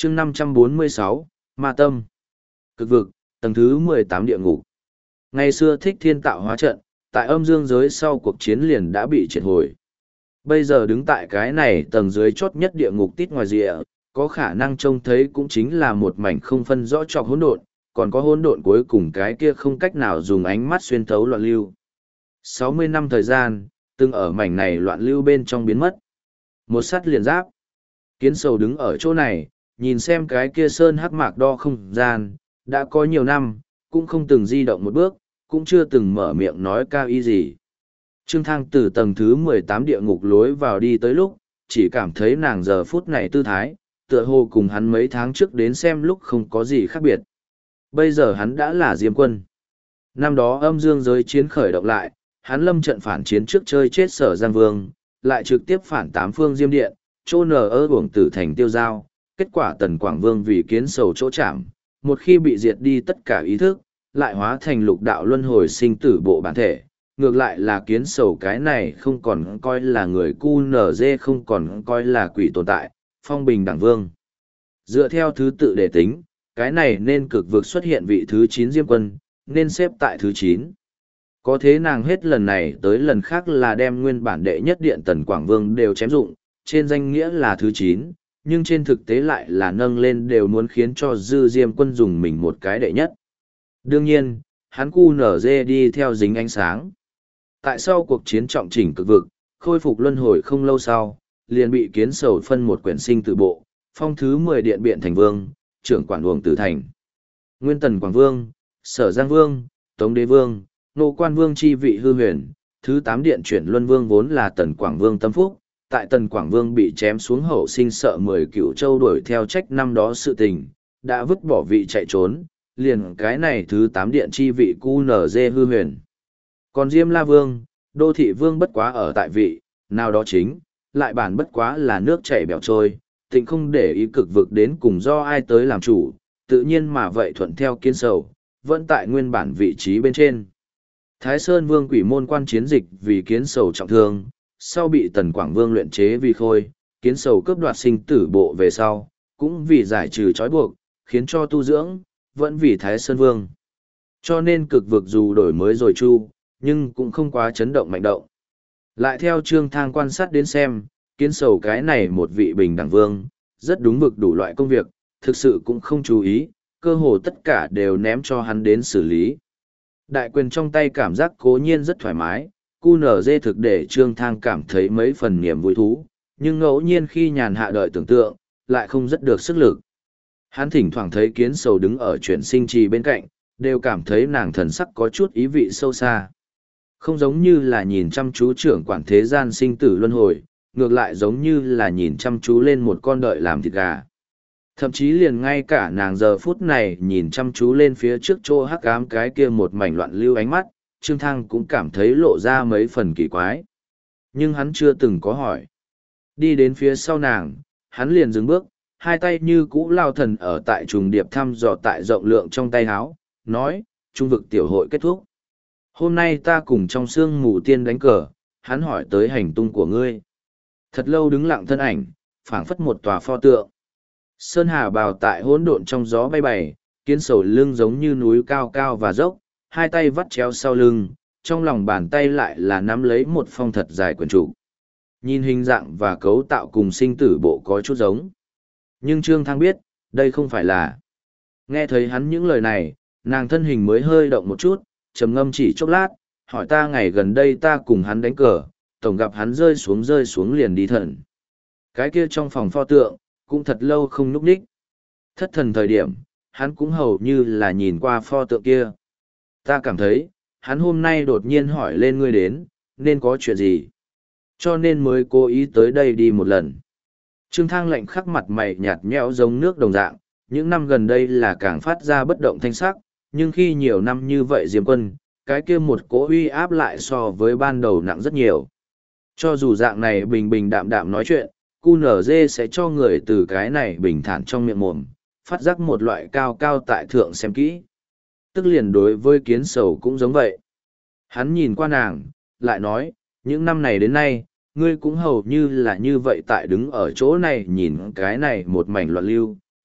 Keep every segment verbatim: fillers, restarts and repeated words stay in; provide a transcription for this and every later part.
chương năm trăm bốn mươi sáu, Ma Tâm. Cực vực, tầng thứ mười tám địa ngục. Ngày xưa Thích Thiên tạo hóa trận, tại âm dương giới sau cuộc chiến liền đã bị triệt hồi. Bây giờ đứng tại cái này tầng dưới chót nhất địa ngục tít ngoài rìa, có khả năng trông thấy cũng chính là một mảnh không phân rõ trọc hỗn độn, còn có hỗn độn cuối cùng cái kia không cách nào dùng ánh mắt xuyên thấu loạn lưu. sáu mươi năm thời gian, từng ở mảnh này loạn lưu bên trong biến mất. Một sắt liền giáp. Kiến sầu đứng ở chỗ này, nhìn xem cái kia sơn hắc mạc đo không gian, đã có nhiều năm, cũng không từng di động một bước, cũng chưa từng mở miệng nói cao ý gì. Trương Thăng từ tầng thứ mười tám địa ngục lối vào đi tới lúc, chỉ cảm thấy nàng giờ phút này tư thái, tựa hồ cùng hắn mấy tháng trước đến xem lúc không có gì khác biệt. Bây giờ hắn đã là Diêm Quân. Năm đó âm dương giới chiến khởi động lại, hắn lâm trận phản chiến trước chơi chết Sở Giang Vương, lại trực tiếp phản tám phương Diêm Điện, chỗ nở ơ uổng tử thành tiêu giao. Kết quả Tần Quảng Vương vì kiến sầu chỗ chạm, một khi bị diệt đi tất cả ý thức, lại hóa thành lục đạo luân hồi sinh tử bộ bản thể. Ngược lại là kiến sầu cái này không còn coi là người cu nở dê, không còn coi là quỷ tồn tại, phong bình đẳng vương. Dựa theo thứ tự để tính, cái này nên cực vực xuất hiện vị thứ chín Diêm Quân, nên xếp tại thứ chín. Có thế nàng hết lần này tới lần khác là đem nguyên bản đệ nhất điện Tần Quảng Vương đều chém dụng, trên danh nghĩa là thứ chín, nhưng trên thực tế lại là nâng lên đều muốn khiến cho Dư Diêm Quân dùng mình một cái đệ nhất. Đương nhiên, hắn cu nở dê đi theo dính ánh sáng. Tại sau cuộc chiến trọng chỉnh cực vực, khôi phục luân hồi không lâu sau, liền bị kiến sầu phân một quyển sinh tự bộ, phong thứ mười điện biện thành vương, trưởng quản uổng tử thành. Nguyên Tần Quảng Vương, Sở Giang Vương, Tống Đế Vương, Nô Quan Vương chi vị hư huyền, thứ tám điện chuyển luân vương vốn là Tần Quảng Vương tâm phúc. Tại Tần Quảng Vương bị chém xuống hậu sinh sợ mười cựu châu đuổi theo trách năm đó sự tình, đã vứt bỏ vị chạy trốn, liền cái này thứ tám điện chi vị cu nở dê hư huyền. Còn Diêm La Vương, Đô Thị Vương bất quá ở tại vị, nào đó chính, lại bản bất quá là nước chảy bèo trôi, tịnh không để ý cực vực đến cùng do ai tới làm chủ, tự nhiên mà vậy thuận theo kiến sầu, vẫn tại nguyên bản vị trí bên trên. Thái Sơn Vương quỷ môn quan chiến dịch vì kiến sầu trọng thương, sau bị Tần Quảng Vương luyện chế vì khôi, kiến sầu cướp đoạt sinh tử bộ về sau, cũng vì giải trừ trói buộc, khiến cho tu dưỡng, vẫn vì Thái Sơn Vương. Cho nên cực vực dù đổi mới rồi chu, nhưng cũng không quá chấn động mạnh động. Lại theo Trương Thang quan sát đến xem, kiến sầu cái này một vị bình đẳng vương, rất đúng vực đủ loại công việc, thực sự cũng không chú ý, cơ hồ tất cả đều ném cho hắn đến xử lý. Đại quyền trong tay cảm giác cố nhiên rất thoải mái, cu nở dê thực để Trương Thang cảm thấy mấy phần niềm vui thú, nhưng ngẫu nhiên khi nhàn hạ đợi tưởng tượng, lại không rất được sức lực. Hắn thỉnh thoảng thấy kiến sầu đứng ở chuyển sinh trì bên cạnh, đều cảm thấy nàng thần sắc có chút ý vị sâu xa. Không giống như là nhìn chăm chú trưởng quản thế gian sinh tử luân hồi, ngược lại giống như là nhìn chăm chú lên một con đợi làm thịt gà. Thậm chí liền ngay cả nàng giờ phút này nhìn chăm chú lên phía trước chỗ hắc ám cái kia một mảnh loạn lưu ánh mắt, Trương Thăng cũng cảm thấy lộ ra mấy phần kỳ quái. Nhưng hắn chưa từng có hỏi. Đi đến phía sau nàng, hắn liền dừng bước, hai tay như cũ lao thần ở tại trùng điệp thăm dò tại rộng lượng trong tay háo, nói, trung vực tiểu hội kết thúc. Hôm nay ta cùng trong sương mù tiên đánh cờ, hắn hỏi tới hành tung của ngươi. Thật lâu đứng lặng thân ảnh, phảng phất một tòa pho tượng. Sơn hà bào tại hỗn độn trong gió bay bày, kiến sầu lưng giống như núi cao cao và dốc, hai tay vắt chéo sau lưng, trong lòng bàn tay lại là nắm lấy một phong thật dài quyển trục. Nhìn hình dạng và cấu tạo cùng sinh tử bộ có chút giống. Nhưng Trương Thăng biết, đây không phải là. Nghe thấy hắn những lời này, nàng thân hình mới hơi động một chút, trầm ngâm chỉ chốc lát, hỏi ta ngày gần đây ta cùng hắn đánh cờ, tổng gặp hắn rơi xuống rơi xuống liền đi thần. Cái kia trong phòng pho tượng, cũng thật lâu không núp đích. Thất thần thời điểm, hắn cũng hầu như là nhìn qua pho tượng kia. Ta cảm thấy, hắn hôm nay đột nhiên hỏi lên ngươi đến, nên có chuyện gì. Cho nên mới cố ý tới đây đi một lần. Trương Thang lạnh khắc mặt mày nhạt nhẽo giống nước đồng dạng, những năm gần đây là càng phát ra bất động thanh sắc, nhưng khi nhiều năm như vậy Diêm Quân, cái kia một cỗ uy áp lại so với ban đầu nặng rất nhiều. Cho dù dạng này bình bình đạm đạm nói chuyện, cu nở dê sẽ cho người từ cái này bình thản trong miệng mồm, phát giác một loại cao cao tại thượng xem kỹ. Tức liền đối với kiến sầu cũng giống vậy. Hắn nhìn qua nàng, lại nói, những năm này đến nay, ngươi cũng hầu như là như vậy tại đứng ở chỗ này nhìn cái này một mảnh loạn lưu,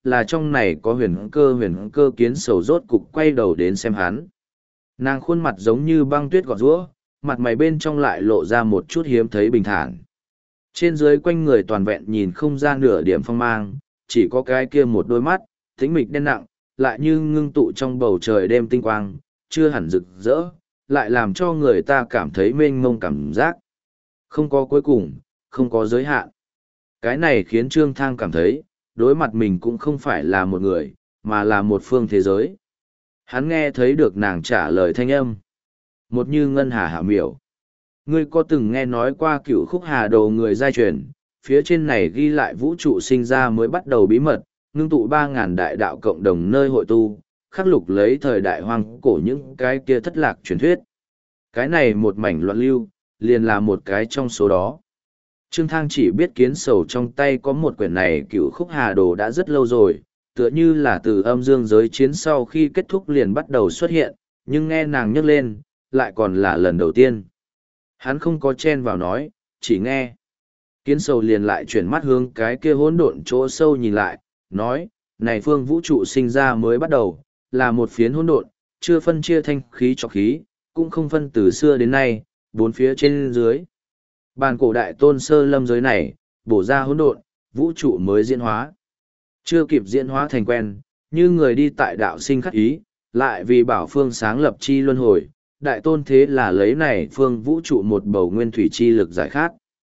là trong này có huyền cơ huyền cơ kiến sầu rốt cục quay đầu đến xem hắn. Nàng khuôn mặt giống như băng tuyết gọt rũa, mặt mày bên trong lại lộ ra một chút hiếm thấy bình thản. Trên dưới quanh người toàn vẹn nhìn không ra nửa điểm phong mang, chỉ có cái kia một đôi mắt, tĩnh mịch đen nặng, lại như ngưng tụ trong bầu trời đêm tinh quang, chưa hẳn rực rỡ, lại làm cho người ta cảm thấy mênh mông cảm giác. Không có cuối cùng, không có giới hạn. Cái này khiến Trương Thang cảm thấy, đối mặt mình cũng không phải là một người, mà là một phương thế giới. Hắn nghe thấy được nàng trả lời thanh âm. Một như ngân hà hạ miểu. Ngươi có từng nghe nói qua cựu khúc hà đồ người giai truyền, phía trên này ghi lại vũ trụ sinh ra mới bắt đầu bí mật, ngưng tụ ba ngàn đại đạo cộng đồng nơi hội tu, khắc lục lấy thời đại hoang cổ những cái kia thất lạc truyền thuyết. Cái này một mảnh loạn lưu, liền là một cái trong số đó. Trương Thang chỉ biết kiến sầu trong tay có một quyển này cựu khúc hà đồ đã rất lâu rồi, tựa như là từ âm dương giới chiến sau khi kết thúc liền bắt đầu xuất hiện, nhưng nghe nàng nhắc lên, lại còn là lần đầu tiên. Hắn không có chen vào nói, chỉ nghe. Kiến sầu liền lại chuyển mắt hướng cái kia hỗn độn chỗ sâu nhìn lại, nói, này phương vũ trụ sinh ra mới bắt đầu, là một phiến hỗn độn, chưa phân chia thanh khí cho khí, cũng không phân từ xưa đến nay, bốn phía trên dưới. Bàn cổ đại tôn sơ lâm giới này, bổ ra hỗn độn, vũ trụ mới diễn hóa. Chưa kịp diễn hóa thành quen, như người đi tại đạo sinh khắc ý, lại vì bảo phương sáng lập chi luân hồi, đại tôn thế là lấy này phương vũ trụ một bầu nguyên thủy chi lực giải khát.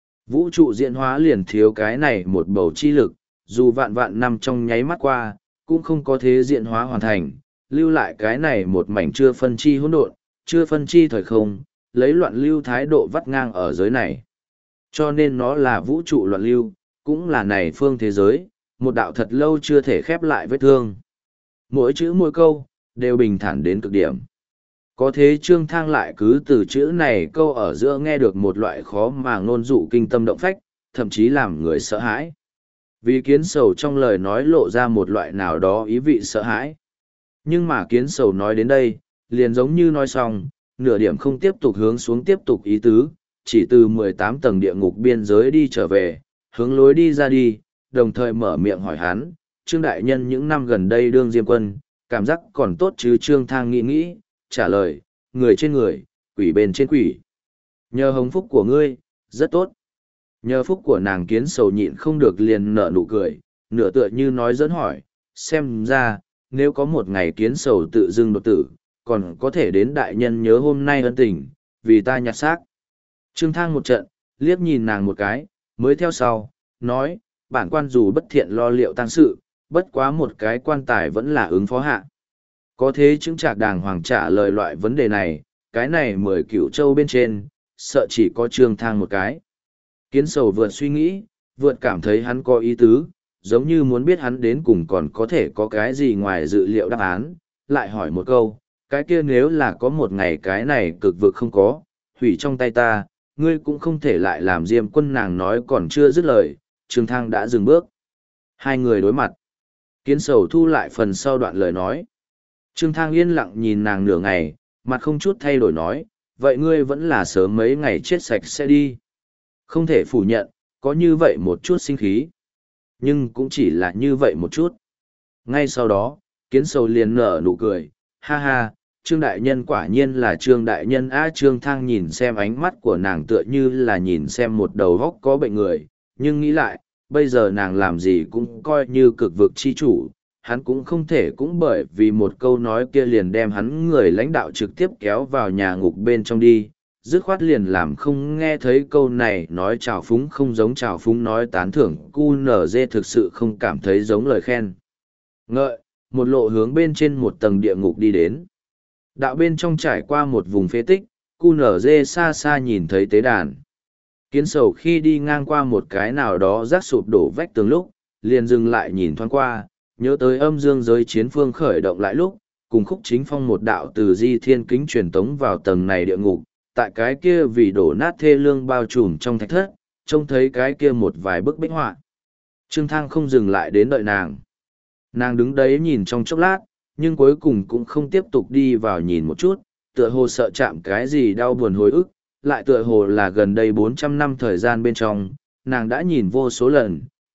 Vũ trụ diễn hóa liền thiếu cái này một bầu chi lực, dù vạn vạn năm trong nháy mắt qua, cũng không có thế diễn hóa hoàn thành, lưu lại cái này một mảnh chưa phân chi hỗn độn, chưa phân chi thời không, lấy loạn lưu thái độ vắt ngang ở giới này. Cho nên nó là vũ trụ loạn lưu, cũng là này phương thế giới, một đạo thật lâu chưa thể khép lại vết thương. Mỗi chữ mỗi câu, đều bình thản đến cực điểm. Có thế Trương Thang lại cứ từ chữ này câu ở giữa nghe được một loại khó mà ngôn dụ kinh tâm động phách, thậm chí làm người sợ hãi. Vì kiến sầu trong lời nói lộ ra một loại nào đó ý vị sợ hãi. Nhưng mà kiến sầu nói đến đây, liền giống như nói xong, nửa điểm không tiếp tục hướng xuống tiếp tục ý tứ, chỉ từ mười tám tầng địa ngục biên giới đi trở về, hướng lối đi ra đi, đồng thời mở miệng hỏi hắn, Trương Đại Nhân những năm gần đây đương diêm quân, cảm giác còn tốt chứ. Trương Thang nghĩ nghĩ, trả lời, người trên người, quỷ bên trên quỷ. Nhờ hồng phúc của ngươi, rất tốt. Nhờ phúc của nàng kiến sầu nhịn không được liền nở nụ cười, nửa tựa như nói dẫn hỏi, xem ra, nếu có một ngày kiến sầu tự dưng đột tử, còn có thể đến đại nhân nhớ hôm nay ân tình, vì ta nhặt xác. Trương Thang một trận, liếc nhìn nàng một cái, mới theo sau, nói, bản quan dù bất thiện lo liệu tang sự, bất quá một cái quan tài vẫn là ứng phó hạ. Có thế chứng trạc đàng hoàng trả lời loại vấn đề này, cái này mười cửu châu bên trên, sợ chỉ có Trương Thang một cái. Kiến sầu vượt suy nghĩ, vượt cảm thấy hắn có ý tứ, giống như muốn biết hắn đến cùng còn có thể có cái gì ngoài dự liệu đáp án, lại hỏi một câu, cái kia nếu là có một ngày cái này cực vực không có, hủy trong tay ta, ngươi cũng không thể lại làm diêm quân. Nàng nói còn chưa dứt lời, Trương Thang đã dừng bước. Hai người đối mặt. Kiến sầu thu lại phần sau đoạn lời nói. Trương Thang yên lặng nhìn nàng nửa ngày, mặt không chút thay đổi nói, vậy ngươi vẫn là sớm mấy ngày chết sạch sẽ đi. Không thể phủ nhận, có như vậy một chút sinh khí. Nhưng cũng chỉ là như vậy một chút. Ngay sau đó, kiến sầu liền nở nụ cười, ha ha, Trương Đại Nhân quả nhiên là Trương Đại Nhân. Á Trương Thang nhìn xem ánh mắt của nàng tựa như là nhìn xem một đầu góc có bệnh người, nhưng nghĩ lại, bây giờ nàng làm gì cũng coi như cực vực chi chủ, hắn cũng không thể cũng bởi vì một câu nói kia liền đem hắn người lãnh đạo trực tiếp kéo vào nhà ngục bên trong đi, dứt khoát liền làm không nghe thấy câu này nói trào phúng không giống trào phúng, nói tán thưởng cu nở dê thực sự không cảm thấy giống lời khen ngợi, một lộ hướng bên trên một tầng địa ngục đi đến. Đạo bên trong trải qua một vùng phế tích, cu nở dê xa xa nhìn thấy tế đàn. Kiến sầu khi đi ngang qua một cái nào đó rác sụp đổ vách tường lúc, liền dừng lại nhìn thoáng qua, nhớ tới âm dương giới chiến phương khởi động lại lúc, cùng khúc chính phong một đạo từ di thiên kính truyền tống vào tầng này địa ngục, tại cái kia vì đổ nát thê lương bao trùm trong thạch thất, trông thấy cái kia một vài bức bích họa. Trương Thang không dừng lại đến đợi nàng. Nàng đứng đấy nhìn trong chốc lát, nhưng cuối cùng cũng không tiếp tục đi vào nhìn một chút, tựa hồ sợ chạm cái gì đau buồn hồi ức, lại tựa hồ là gần đây bốn trăm năm thời gian bên trong, nàng đã nhìn vô số lần,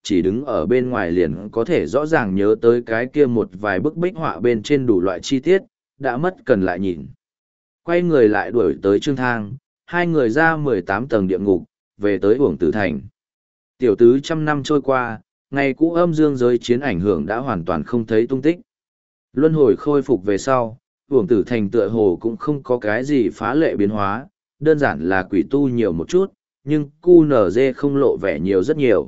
chỉ đứng ở bên ngoài liền có thể rõ ràng nhớ tới cái kia một vài bức bích họa bên trên đủ loại chi tiết, đã mất cần lại nhìn. Quay người lại đuổi tới Trương Thang, hai người ra mười tám tầng địa ngục, về tới Uổng Tử Thành. Tiểu tứ trăm năm trôi qua, ngày cũ âm dương giới chiến ảnh hưởng đã hoàn toàn không thấy tung tích. Luân hồi khôi phục về sau, Uổng Tử Thành tựa hồ cũng không có cái gì phá lệ biến hóa, đơn giản là quỷ tu nhiều một chút, nhưng cu nở dê không lộ vẻ nhiều rất nhiều.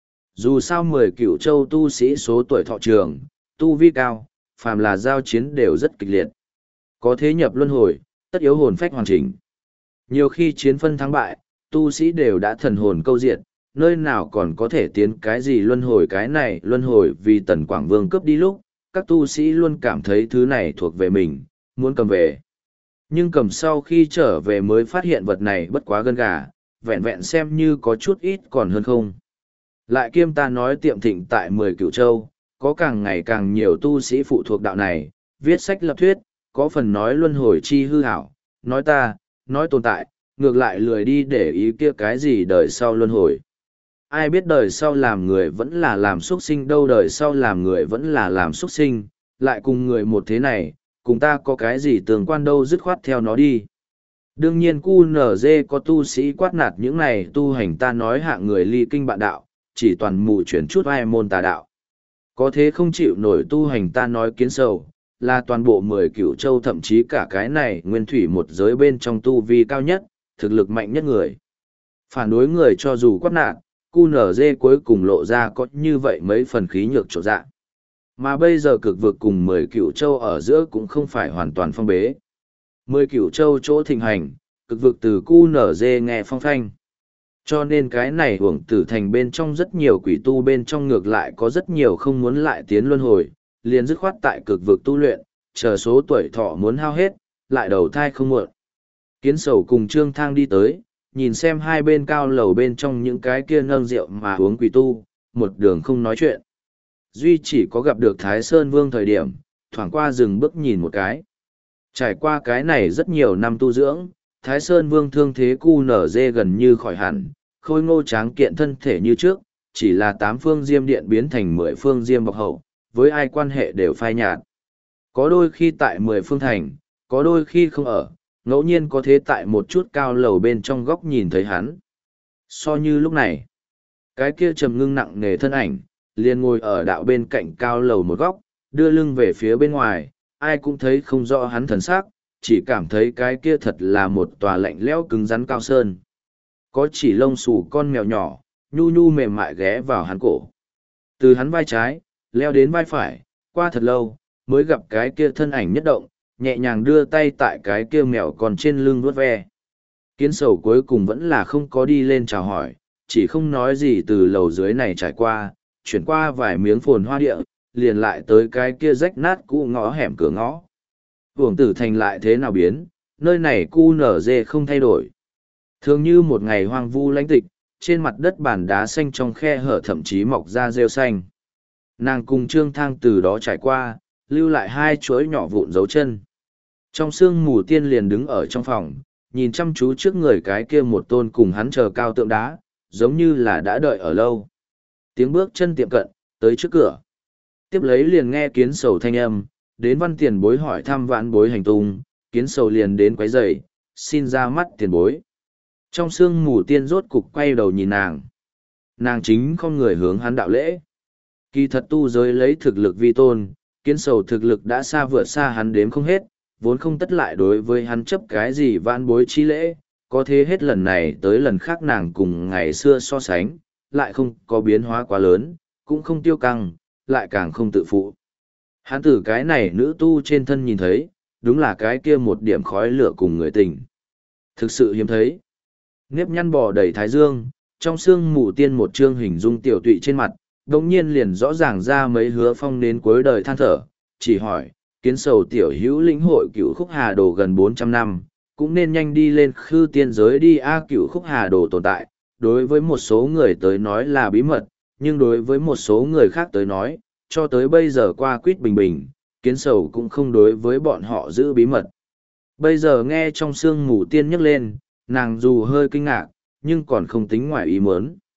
Dù sao mười cựu châu tu sĩ số tuổi thọ trường, tu vi cao, phàm là giao chiến đều rất kịch liệt. Có thế nhập luân hồi, tất yếu hồn phách hoàn chỉnh. Nhiều khi chiến phân thắng bại, tu sĩ đều đã thần hồn câu diệt, nơi nào còn có thể tiến cái gì luân hồi cái này luân hồi vì Tần Quảng Vương cướp đi lúc, các tu sĩ luôn cảm thấy thứ này thuộc về mình, muốn cầm về. Nhưng cầm sau khi trở về mới phát hiện vật này bất quá gân gà, vẹn vẹn xem như có chút ít còn hơn không. Lại kiêm ta nói tiệm thịnh tại mười cửu châu, có càng ngày càng nhiều tu sĩ phụ thuộc đạo này, viết sách lập thuyết, có phần nói luân hồi chi hư hảo, nói ta, nói tồn tại, ngược lại lười đi để ý kia cái gì đời sau luân hồi. Ai biết đời sau làm người vẫn là làm xuất sinh đâu, đời sau làm người vẫn là làm xuất sinh, lại cùng người một thế này, cùng ta có cái gì tương quan đâu, dứt khoát theo nó đi. Đương nhiên cu nở dê có tu sĩ quát nạt những này tu hành ta nói hạng người ly kinh bạn đạo, chỉ toàn mù chuyển chút ai môn tà đạo. Có thế không chịu nổi tu hành ta nói kiến sầu, là toàn bộ mười cửu châu thậm chí cả cái này nguyên thủy một giới bên trong tu vi cao nhất, thực lực mạnh nhất người. Phản đối người cho dù quát nạt, cu nở dê cuối cùng lộ ra có như vậy mấy phần khí nhược trộn dạ. Mà bây giờ cực vực cùng mười cửu châu ở giữa cũng không phải hoàn toàn phong bế. Mười cửu châu chỗ thịnh hành, cực vực từ cu nở dê nghe phong phanh. Cho nên cái này Uổng Tử Thành bên trong rất nhiều quỷ tu bên trong ngược lại có rất nhiều không muốn lại tiến luân hồi, liền dứt khoát tại cực vực tu luyện, chờ số tuổi thọ muốn hao hết, lại đầu thai không muộn. Kiến Sầu cùng Trương Thang đi tới, nhìn xem hai bên cao lầu bên trong những cái kia nâng rượu mà uống quỷ tu, một đường không nói chuyện. Duy chỉ có gặp được Thái Sơn Vương thời điểm, thoảng qua dừng bước nhìn một cái. Trải qua cái này rất nhiều năm tu dưỡng, Thái Sơn Vương thương thế cu nở dê gần như khỏi hẳn, khôi ngô tráng kiện thân thể như trước, chỉ là tám phương diêm điện biến thành mười phương diêm bọc hậu, với ai quan hệ đều phai nhạt. Có đôi khi tại mười phương thành, có đôi khi không ở, ngẫu nhiên có thế tại một chút cao lầu bên trong góc nhìn thấy hắn. So như lúc này, cái kia trầm ngưng nặng nề thân ảnh, liền ngồi ở đạo bên cạnh cao lầu một góc, đưa lưng về phía bên ngoài, ai cũng thấy không rõ hắn thần sắc, chỉ cảm thấy cái kia thật là một tòa lạnh lẽo cứng rắn cao sơn. Có chỉ lông xù con mèo nhỏ, nhu nhu mềm mại ghé vào hắn cổ. Từ hắn vai trái, leo đến vai phải, qua thật lâu, mới gặp cái kia thân ảnh nhất động, nhẹ nhàng đưa tay tại cái kia mèo còn trên lưng vuốt ve. Kiến Sầu cuối cùng vẫn là không có đi lên chào hỏi, chỉ không nói gì từ lầu dưới này trải qua, chuyển qua vài miếng phồn hoa địa, liền lại tới cái kia rách nát cũ ngõ hẻm cửa ngõ. Uổng Tử Thành lại thế nào biến, nơi này cu nở dê không thay đổi. Thường như một ngày hoang vu lãnh tịch, trên mặt đất bàn đá xanh trong khe hở thậm chí mọc ra rêu xanh. Nàng cùng Trương Thang từ đó trải qua, lưu lại hai chuỗi nhỏ vụn dấu chân. Trong sương mù tiên liền đứng ở trong phòng, nhìn chăm chú trước người cái kia một tôn cùng hắn chờ cao tượng đá, giống như là đã đợi ở lâu. Tiếng bước chân tiệm cận, tới trước cửa. Tiếp lấy liền nghe Kiến Sầu thanh âm, đến văn tiền bối hỏi thăm vãn bối hành tung, Kiến Sầu liền đến quấy rầy, xin ra mắt tiền bối. Trong sương mù tiên rốt cục quay đầu nhìn nàng. Nàng chính không người hướng hắn đạo lễ. Kỳ thật tu giới lấy thực lực vi tôn, Kiến Sầu thực lực đã xa vượt xa hắn đếm không hết, vốn không tất lại đối với hắn chấp cái gì vãn bối chi lễ, có thế hết lần này tới lần khác nàng cùng ngày xưa so sánh, lại không có biến hóa quá lớn, cũng không tiêu căng, lại càng không tự phụ. Hắn từ cái này nữ tu trên thân nhìn thấy, đúng là cái kia một điểm khói lửa cùng người tình. Thực sự hiếm thấy. Nếp nhăn bò đầy thái dương, trong xương mù tiên một trương hình dung tiểu tụy trên mặt, đồng nhiên liền rõ ràng ra mấy hứa phong đến cuối đời than thở, chỉ hỏi, Kiến Sầu tiểu hữu lĩnh hội cửu khúc hà đồ gần bốn trăm năm, cũng nên nhanh đi lên khư tiên giới đi a cửu khúc hà đồ tồn tại, đối với một số người tới nói là bí mật, nhưng đối với một số người khác tới nói, cho tới bây giờ qua quýt bình bình, Kiến Sầu cũng không đối với bọn họ giữ bí mật. Bây giờ nghe trong sương mù tiên nhắc lên, nàng dù hơi kinh ngạc, nhưng còn không tính ngoài ý muốn.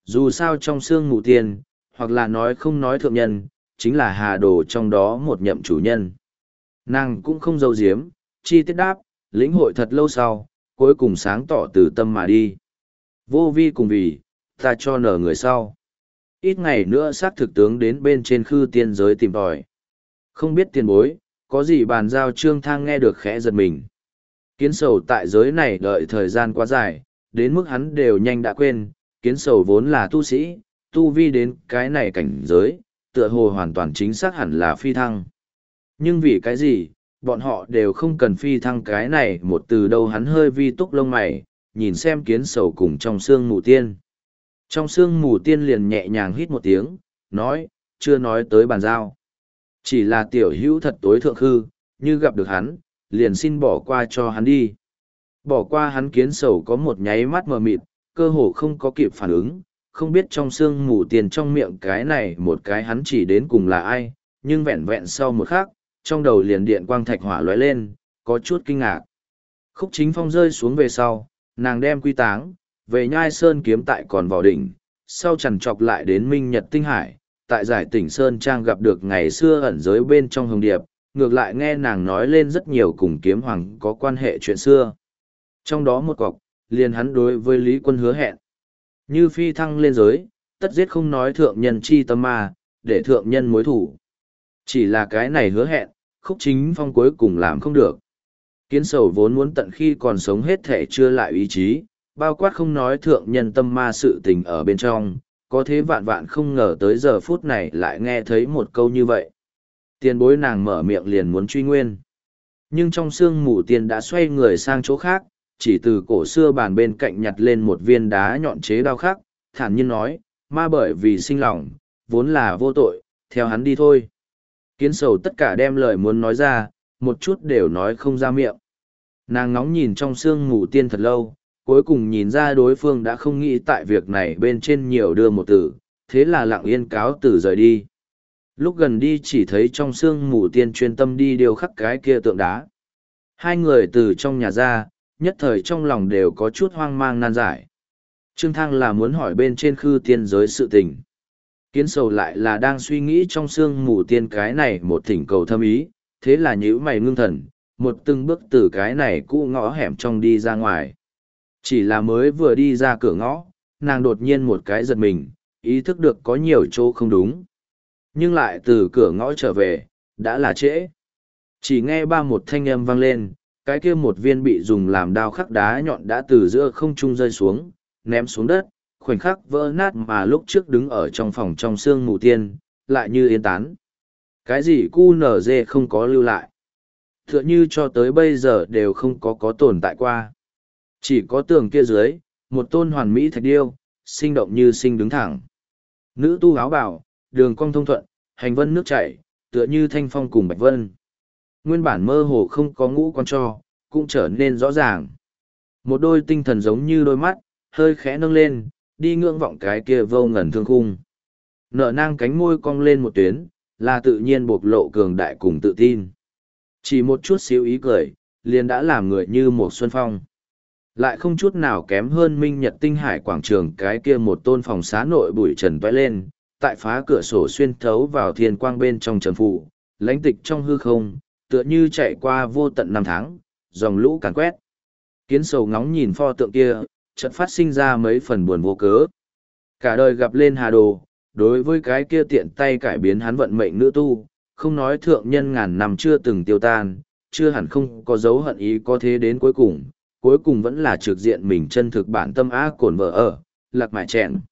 Dù sao trong xương mù tiên, hoặc là nói không nói thượng nhân, chính là Hà Đồ trong đó một nhậm chủ nhân. Nàng cũng không giấu giếm, chi tiết đáp, lĩnh hội thật lâu sau, cuối cùng sáng tỏ từ tâm mà đi. Vô vi cùng vì, ta cho nở người sau. Ít ngày nữa sát thực tướng đến bên trên khư tiên giới tìm tòi. Không biết tiền bối, có gì bàn giao Trương Thang nghe được khẽ giật mình. Kiến sầu tại giới này đợi thời gian quá dài, đến mức hắn đều nhanh đã quên, kiến sầu vốn là tu sĩ, tu vi đến cái này cảnh giới, tựa hồ hoàn toàn chính xác hẳn là phi thăng. Nhưng vì cái gì, bọn họ đều không cần phi thăng cái này một từ đâu hắn hơi vi túc lông mày, nhìn xem kiến sầu cùng trong xương mù tiên. Trong xương mù tiên liền nhẹ nhàng hít một tiếng, nói, chưa nói tới bàn giao. Chỉ là tiểu hữu thật tối thượng hư, như gặp được hắn, liền xin bỏ qua cho hắn đi. Bỏ qua hắn kiến sầu có một nháy mắt mờ mịt, cơ hồ không có kịp phản ứng, không biết trong xương mù tiền trong miệng cái này một cái hắn chỉ đến cùng là ai, nhưng vẹn vẹn sau một khắc, trong đầu liền điện quang thạch hỏa lóe lên, có chút kinh ngạc. Khúc Chính Phong rơi xuống về sau, nàng đem quy táng, về nhai sơn kiếm tại còn vào đỉnh, sau chằn chọc lại đến Minh Nhật Tinh Hải, tại giải tỉnh Sơn Trang gặp được ngày xưa ẩn giới bên trong hồng điệp, ngược lại nghe nàng nói lên rất nhiều cùng kiếm hoàng có quan hệ chuyện xưa. Trong đó một cọc, liền hắn đối với Lý Quân hứa hẹn. Như phi thăng lên giới, tất giết không nói thượng nhân chi tâm ma, để thượng nhân mối thủ. Chỉ là cái này hứa hẹn, Khúc Chính Phong cuối cùng làm không được. Kiến sầu vốn muốn tận khi còn sống hết thể chưa lại ý chí, bao quát không nói thượng nhân tâm ma sự tình ở bên trong, có thế vạn vạn không ngờ tới giờ phút này lại nghe thấy một câu như vậy. Tiền bối nàng mở miệng liền muốn truy nguyên. Nhưng trong sương mù tiền đã xoay người sang chỗ khác, chỉ từ cổ xưa bàn bên cạnh nhặt lên một viên đá nhọn chế đao khắc, thản nhiên nói, ma bởi vì sinh lòng, vốn là vô tội, theo hắn đi thôi. Kiến sầu tất cả đem lời muốn nói ra, một chút đều nói không ra miệng. Nàng ngóng nhìn trong sương mù tiên thật lâu, cuối cùng nhìn ra đối phương đã không nghĩ tại việc này bên trên nhiều đưa một từ, thế là lặng yên cáo từ rời đi. Lúc gần đi chỉ thấy trong sương mù tiên chuyên tâm đi điều khắc cái kia tượng đá. Hai người từ trong nhà ra, nhất thời trong lòng đều có chút hoang mang nan giải. Trương Thang là muốn hỏi bên trên khư tiên giới sự tình. Kiến sầu lại là đang suy nghĩ trong sương mù tiên cái này một thỉnh cầu thâm ý, thế là nhíu mày ngưng thần, một từng bước từ cái này cũ ngõ hẻm trong đi ra ngoài. Chỉ là mới vừa đi ra cửa ngõ, nàng đột nhiên một cái giật mình, ý thức được có nhiều chỗ không đúng. Nhưng lại từ cửa ngõ trở về, đã là trễ. Chỉ nghe ba một thanh âm vang lên, cái kia một viên bị dùng làm đao khắc đá nhọn đã từ giữa không trung rơi xuống, ném xuống đất, khoảnh khắc vỡ nát mà lúc trước đứng ở trong phòng trong sương mù tiên, lại như yên tán. Cái gì cu nở dê không có lưu lại. Tựa như cho tới bây giờ đều không có có tồn tại qua. Chỉ có tường kia dưới, một tôn hoàn mỹ thạch điêu, sinh động như sinh đứng thẳng. Nữ tu áo bào, đường cong thông thuận, hành vân nước chảy, tựa như thanh phong cùng bạch vân. Nguyên bản mơ hồ không có ngũ quan cho, cũng trở nên rõ ràng. Một đôi tinh thần giống như đôi mắt, hơi khẽ nâng lên, đi ngưỡng vọng cái kia vô ngần thương khung. Nở nang cánh môi cong lên một tuyến, là tự nhiên bộc lộ cường đại cùng tự tin. Chỉ một chút xíu ý cười, liền đã làm người như một xuân phong. Lại không chút nào kém hơn Minh Nhật Tinh Hải quảng trường cái kia một tôn phòng xá nội bụi trần vẽ lên, tại phá cửa sổ xuyên thấu vào thiên quang bên trong trần phủ, lãnh tịch trong hư không, tựa như chạy qua vô tận năm tháng, dòng lũ càn quét. Kiến sầu ngóng nhìn pho tượng kia, chợt phát sinh ra mấy phần buồn vô cớ. Cả đời gặp lên Hà Đồ, đối với cái kia tiện tay cải biến hắn vận mệnh nữ tu, không nói thượng nhân ngàn năm chưa từng tiêu tan, chưa hẳn không có dấu hận ý có thế đến cuối cùng, cuối cùng vẫn là trực diện mình chân thực bản tâm á cổn vợ ở, lạc mại chẹn.